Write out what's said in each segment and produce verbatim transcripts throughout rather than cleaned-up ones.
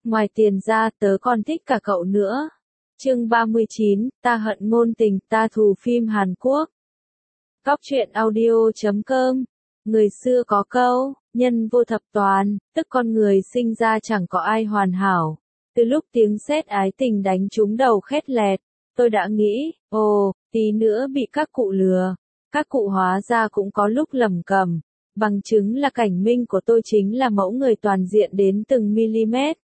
ngoài tiền ra tớ còn thích cả cậu nữa. Chương ba mươi chín, ta hận ngôn tình, ta thù phim Hàn Quốc. Góc truyện audio chấm com. Người xưa có câu, nhân vô thập toàn, tức con người sinh ra chẳng có ai hoàn hảo. Từ lúc tiếng sét ái tình đánh trúng đầu khét lẹt, tôi đã nghĩ, ồ, tí nữa bị các cụ lừa. Các cụ hóa ra cũng có lúc lầm cầm. Bằng chứng là cảnh minh của tôi chính là mẫu người toàn diện đến từng mm.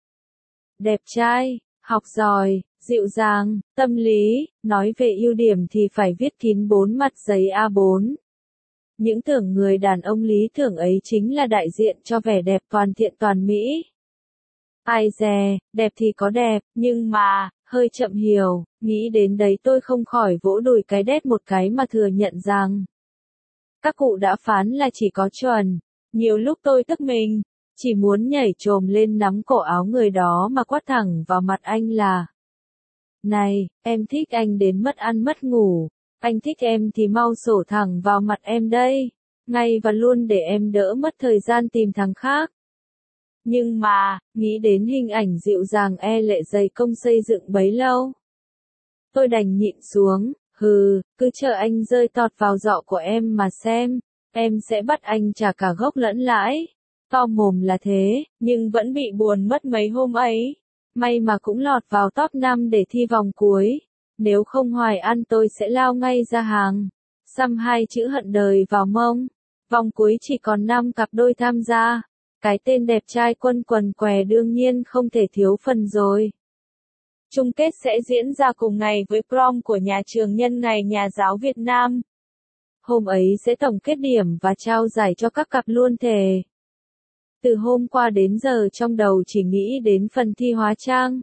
Đẹp trai, học giỏi, dịu dàng, tâm lý, nói về ưu điểm thì phải viết kín bốn mặt giấy A bốn. Những tưởng người đàn ông lý tưởng ấy chính là đại diện cho vẻ đẹp toàn thiện toàn mỹ. Ai dè, đẹp thì có đẹp, nhưng mà, hơi chậm hiểu, nghĩ đến đấy tôi không khỏi vỗ đùi cái đét một cái mà thừa nhận rằng các cụ đã phán là chỉ có chuẩn. Nhiều lúc tôi tức mình, chỉ muốn nhảy chồm lên nắm cổ áo người đó mà quát thẳng vào mặt anh là: này, em thích anh đến mất ăn mất ngủ, anh thích em thì mau sổ thẳng vào mặt em đây, ngay và luôn để em đỡ mất thời gian tìm thằng khác. Nhưng mà, nghĩ đến hình ảnh dịu dàng e lệ dày công xây dựng bấy lâu, tôi đành nhịn xuống. Hừ, cứ chờ anh rơi tọt vào giọ của em mà xem, em sẽ bắt anh trả cả gốc lẫn lãi. To mồm là thế, nhưng vẫn bị buồn mất mấy hôm ấy. May mà cũng lọt vào top năm để thi vòng cuối. Nếu không hoài ăn tôi sẽ lao ngay ra hàng. Xăm hai chữ hận đời vào mông. Vòng cuối chỉ còn năm cặp đôi tham gia. Cái tên đẹp trai Quân quần què đương nhiên không thể thiếu phần rồi. Chung kết sẽ diễn ra cùng ngày với prom của nhà trường nhân ngày Nhà giáo Việt Nam. Hôm ấy sẽ tổng kết điểm và trao giải cho các cặp luôn thể. Từ hôm qua đến giờ trong đầu chỉ nghĩ đến phần thi hóa trang.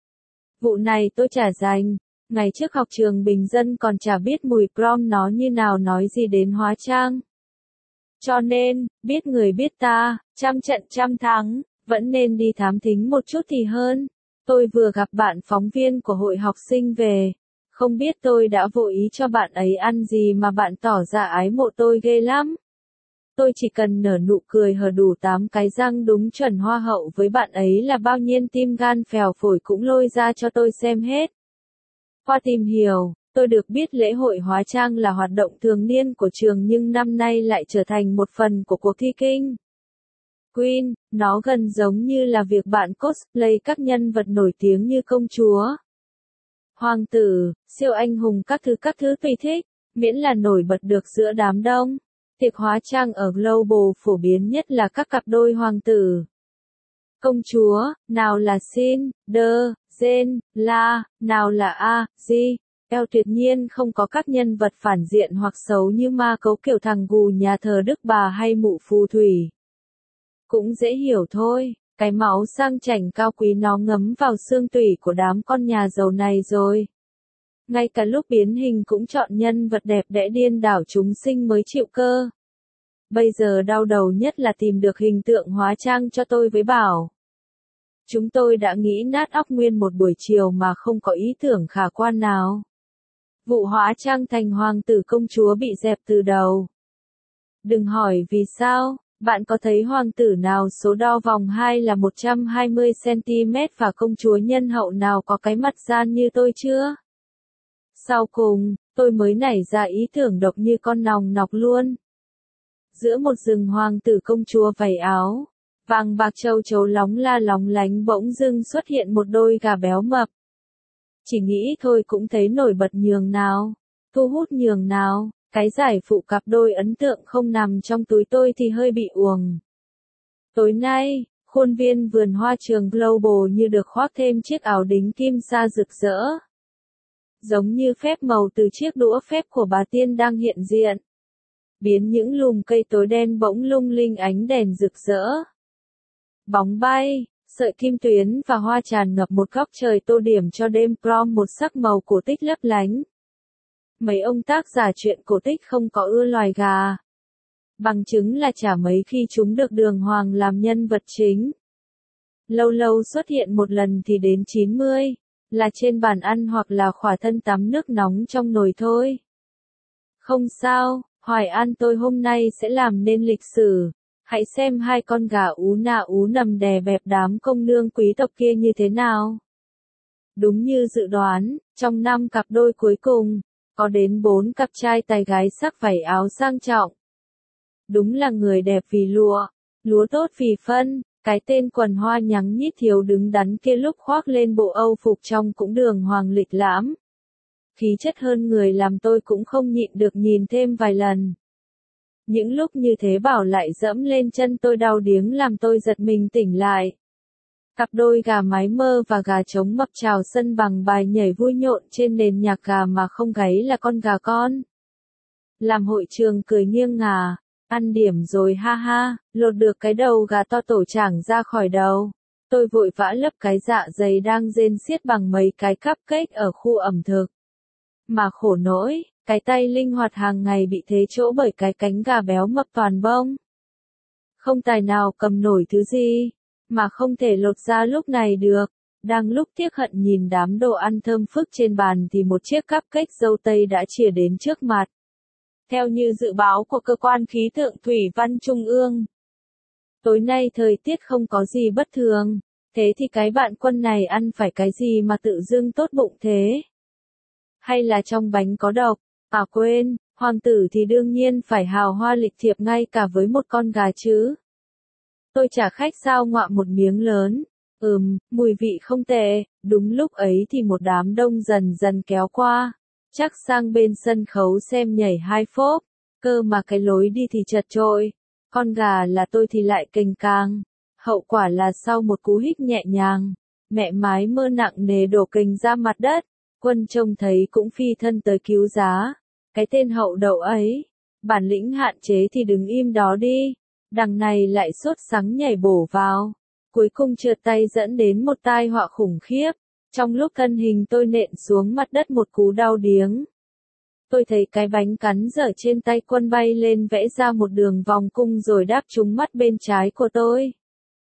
Vụ này tôi chả dành, ngày trước học trường bình dân còn chả biết mùi prom nó như nào nói gì đến hóa trang. Cho nên, biết người biết ta, trăm trận trăm thắng, vẫn nên đi thám thính một chút thì hơn. Tôi vừa gặp bạn phóng viên của hội học sinh về, không biết tôi đã vô ý cho bạn ấy ăn gì mà bạn tỏ ra ái mộ tôi ghê lắm. Tôi chỉ cần nở nụ cười hở đủ tám cái răng đúng chuẩn hoa hậu với bạn ấy là bao nhiêu tim gan phèo phổi cũng lôi ra cho tôi xem hết. Qua tìm hiểu, tôi được biết lễ hội hóa trang là hoạt động thường niên của trường nhưng năm nay lại trở thành một phần của cuộc thi King Queen, nó gần giống như là việc bạn cosplay các nhân vật nổi tiếng như công chúa, hoàng tử, siêu anh hùng các thứ các thứ tùy thích, miễn là nổi bật được giữa đám đông. Tiệc hóa trang ở Global phổ biến nhất là các cặp đôi hoàng tử, công chúa, nào là Sin, Đơ, Jen, La, nào là A, Di. Eo tuyệt nhiên không có các nhân vật phản diện hoặc xấu như ma cấu kiểu thằng gù nhà thờ Đức Bà hay mụ phù thủy. Cũng dễ hiểu thôi, cái máu sang chảnh cao quý nó ngấm vào xương tủy của đám con nhà giàu này rồi. Ngay cả lúc biến hình cũng chọn nhân vật đẹp đẽ điên đảo chúng sinh mới chịu cơ. Bây giờ đau đầu nhất là tìm được hình tượng hóa trang cho tôi với Bảo. Chúng tôi đã nghĩ nát óc nguyên một buổi chiều mà không có ý tưởng khả quan nào. Vụ hóa trang thành hoàng tử công chúa bị dẹp từ đầu. Đừng hỏi vì sao, bạn có thấy hoàng tử nào số đo vòng hai là một trăm hai mươi xăng-ti-mét và công chúa nhân hậu nào có cái mặt gian như tôi chưa? Sau cùng, tôi mới nảy ra ý tưởng độc như con nòng nọc luôn. Giữa một rừng hoàng tử công chúa vảy áo vàng bạc châu chấu lóng la lóng lánh bỗng dưng xuất hiện một đôi gà béo mập. Chỉ nghĩ thôi cũng thấy nổi bật nhường nào, thu hút nhường nào, cái giải phụ cặp đôi ấn tượng không nằm trong túi tôi thì hơi bị uổng. Tối nay, khuôn viên vườn hoa trường Global như được khoác thêm chiếc áo đính kim sa rực rỡ. Giống như phép màu từ chiếc đũa phép của bà tiên đang hiện diện. Biến những lùm cây tối đen bỗng lung linh ánh đèn rực rỡ. Bóng bay, sợi kim tuyến và hoa tràn ngập một góc trời tô điểm cho đêm prom một sắc màu cổ tích lấp lánh. Mấy ông tác giả truyện cổ tích không có ưa loài gà. Bằng chứng là chả mấy khi chúng được Đường Hoàng làm nhân vật chính. Lâu lâu xuất hiện một lần thì đến chín mươi, là trên bàn ăn hoặc là khỏa thân tắm nước nóng trong nồi thôi. Không sao, Hoài An tôi hôm nay sẽ làm nên lịch sử. Hãy xem hai con gà ú nà ú nầm đè bẹp đám công nương quý tộc kia như thế nào. Đúng như dự đoán, trong năm cặp đôi cuối cùng, có đến bốn cặp trai tài gái sắc vải áo sang trọng. Đúng là người đẹp vì lụa, lúa tốt vì phân, cái tên quần hoa nhắng nhít thiếu đứng đắn kia lúc khoác lên bộ âu phục trong cũng đường hoàng lịch lãm. Khí chất hơn người làm tôi cũng không nhịn được nhìn thêm vài lần. Những lúc như thế bảo lại dẫm lên chân tôi đau điếng làm tôi giật mình tỉnh lại. Cặp đôi gà mái mơ và gà trống mập trào sân bằng bài nhảy vui nhộn trên nền nhạc gà mà không gáy là con gà con. Làm hội trường cười nghiêng ngả, ăn điểm rồi ha ha, lột được cái đầu gà to tổ chảng ra khỏi đầu. Tôi vội vã lấp cái dạ dày đang rên xiết bằng mấy cái cupcake ở khu ẩm thực. Mà khổ nỗi, cái tay linh hoạt hàng ngày bị thế chỗ bởi cái cánh gà béo mập toàn bông. Không tài nào cầm nổi thứ gì, mà không thể lột ra lúc này được. Đang lúc tiếc hận nhìn đám đồ ăn thơm phức trên bàn thì một chiếc cupcake dâu tây đã chìa đến trước mặt. Theo như dự báo của cơ quan khí tượng thủy văn trung ương, tối nay thời tiết không có gì bất thường, thế thì cái bạn quân này ăn phải cái gì mà tự dưng tốt bụng thế? Hay là trong bánh có độc? À quên, hoàng tử thì đương nhiên phải hào hoa lịch thiệp ngay cả với một con gà chứ. Tôi trả khách sao ngoạ một miếng lớn. Ừm, mùi vị không tệ. Đúng lúc ấy thì một đám đông dần dần kéo qua. Chắc sang bên sân khấu xem nhảy hai phốp. Cơ mà cái lối đi thì chật chội. Con gà là tôi thì lại kềnh càng. Hậu quả là sau một cú hích nhẹ nhàng, mẹ mái mơ nặng nề đổ kềnh ra mặt đất. Quân trông thấy cũng phi thân tới cứu giá. Cái tên hậu đậu ấy. Bản lĩnh hạn chế thì đứng im đó đi. Đằng này lại sốt sắng nhảy bổ vào. Cuối cùng trượt tay dẫn đến một tai họa khủng khiếp. Trong lúc thân hình tôi nện xuống mặt đất một cú đau điếng. Tôi thấy cái bánh cắn dở trên tay quân bay lên vẽ ra một đường vòng cung rồi đáp trúng mắt bên trái của tôi.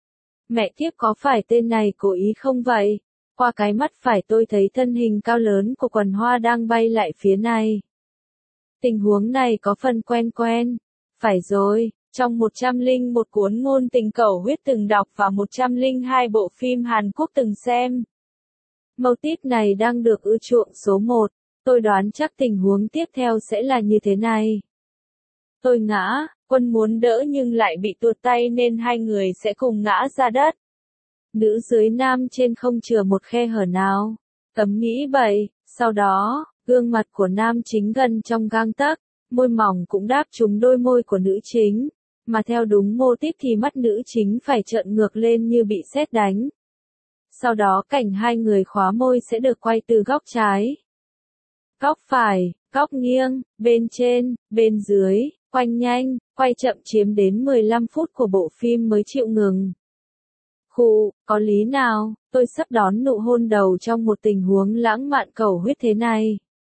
Mẹ kiếp, có phải tên này cố ý không vậy? Qua cái mắt phải tôi thấy thân hình cao lớn của quần hoa đang bay lại phía này. Tình huống này có phần quen quen. Phải rồi, trong một trăm lẻ một cuốn ngôn tình cầu huyết từng đọc và một trăm lẻ hai bộ phim Hàn Quốc từng xem. Mâu típ này đang được ưa chuộng số một. Tôi đoán chắc tình huống tiếp theo sẽ là như thế này. Tôi ngã, quân muốn đỡ nhưng lại bị tuột tay nên hai người sẽ cùng ngã ra đất. Nữ dưới nam trên không chừa một khe hở nào. Cấm nghĩ vậy, sau đó, gương mặt của nam chính gần trong gang tấc, môi mỏng cũng đáp trúng đôi môi của nữ chính, mà theo đúng mô típ thì mắt nữ chính phải trợn ngược lên như bị sét đánh. Sau đó cảnh hai người khóa môi sẽ được quay từ góc trái, góc phải, góc nghiêng, bên trên, bên dưới, quanh nhanh, quay chậm chiếm đến mười lăm phút của bộ phim mới chịu ngừng. Khụ, có lý nào, tôi sắp đón nụ hôn đầu trong một tình huống lãng mạn cầu huyết thế này.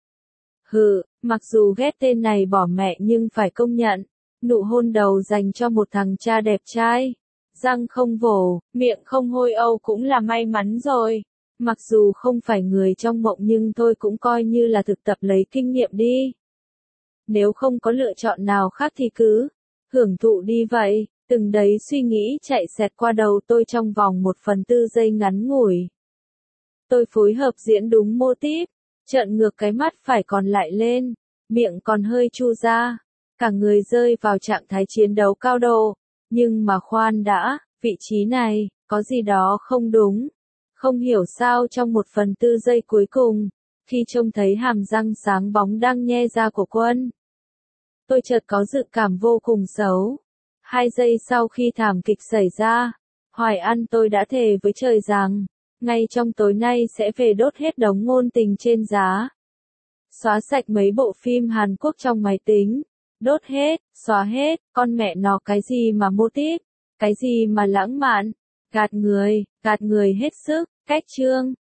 Hừ, mặc dù ghét tên này bỏ mẹ nhưng phải công nhận, nụ hôn đầu dành cho một thằng cha đẹp trai. Răng không vồ, miệng không hôi âu cũng là may mắn rồi. Mặc dù không phải người trong mộng nhưng tôi cũng coi như là thực tập lấy kinh nghiệm đi. Nếu không có lựa chọn nào khác thì cứ hưởng thụ đi vậy. Từng đấy suy nghĩ chạy xẹt qua đầu tôi trong vòng một phần tư giây ngắn ngủi. Tôi phối hợp diễn đúng mô típ, trợn ngược cái mắt phải còn lại lên, miệng còn hơi chu ra, cả người rơi vào trạng thái chiến đấu cao độ. Nhưng mà khoan đã, vị trí này, có gì đó không đúng. Không hiểu sao trong một phần tư giây cuối cùng, khi trông thấy hàm răng sáng bóng đang nhe ra của quân, tôi chợt có dự cảm vô cùng xấu. Hai giây sau khi thảm kịch xảy ra, Hoài An tôi đã thề với trời rằng, ngay trong tối nay sẽ về đốt hết đống ngôn tình trên giá. Xóa sạch mấy bộ phim Hàn Quốc trong máy tính. Đốt hết, xóa hết, con mẹ nó cái gì mà mô típ, cái gì mà lãng mạn, gạt người, gạt người hết sức, cách chương.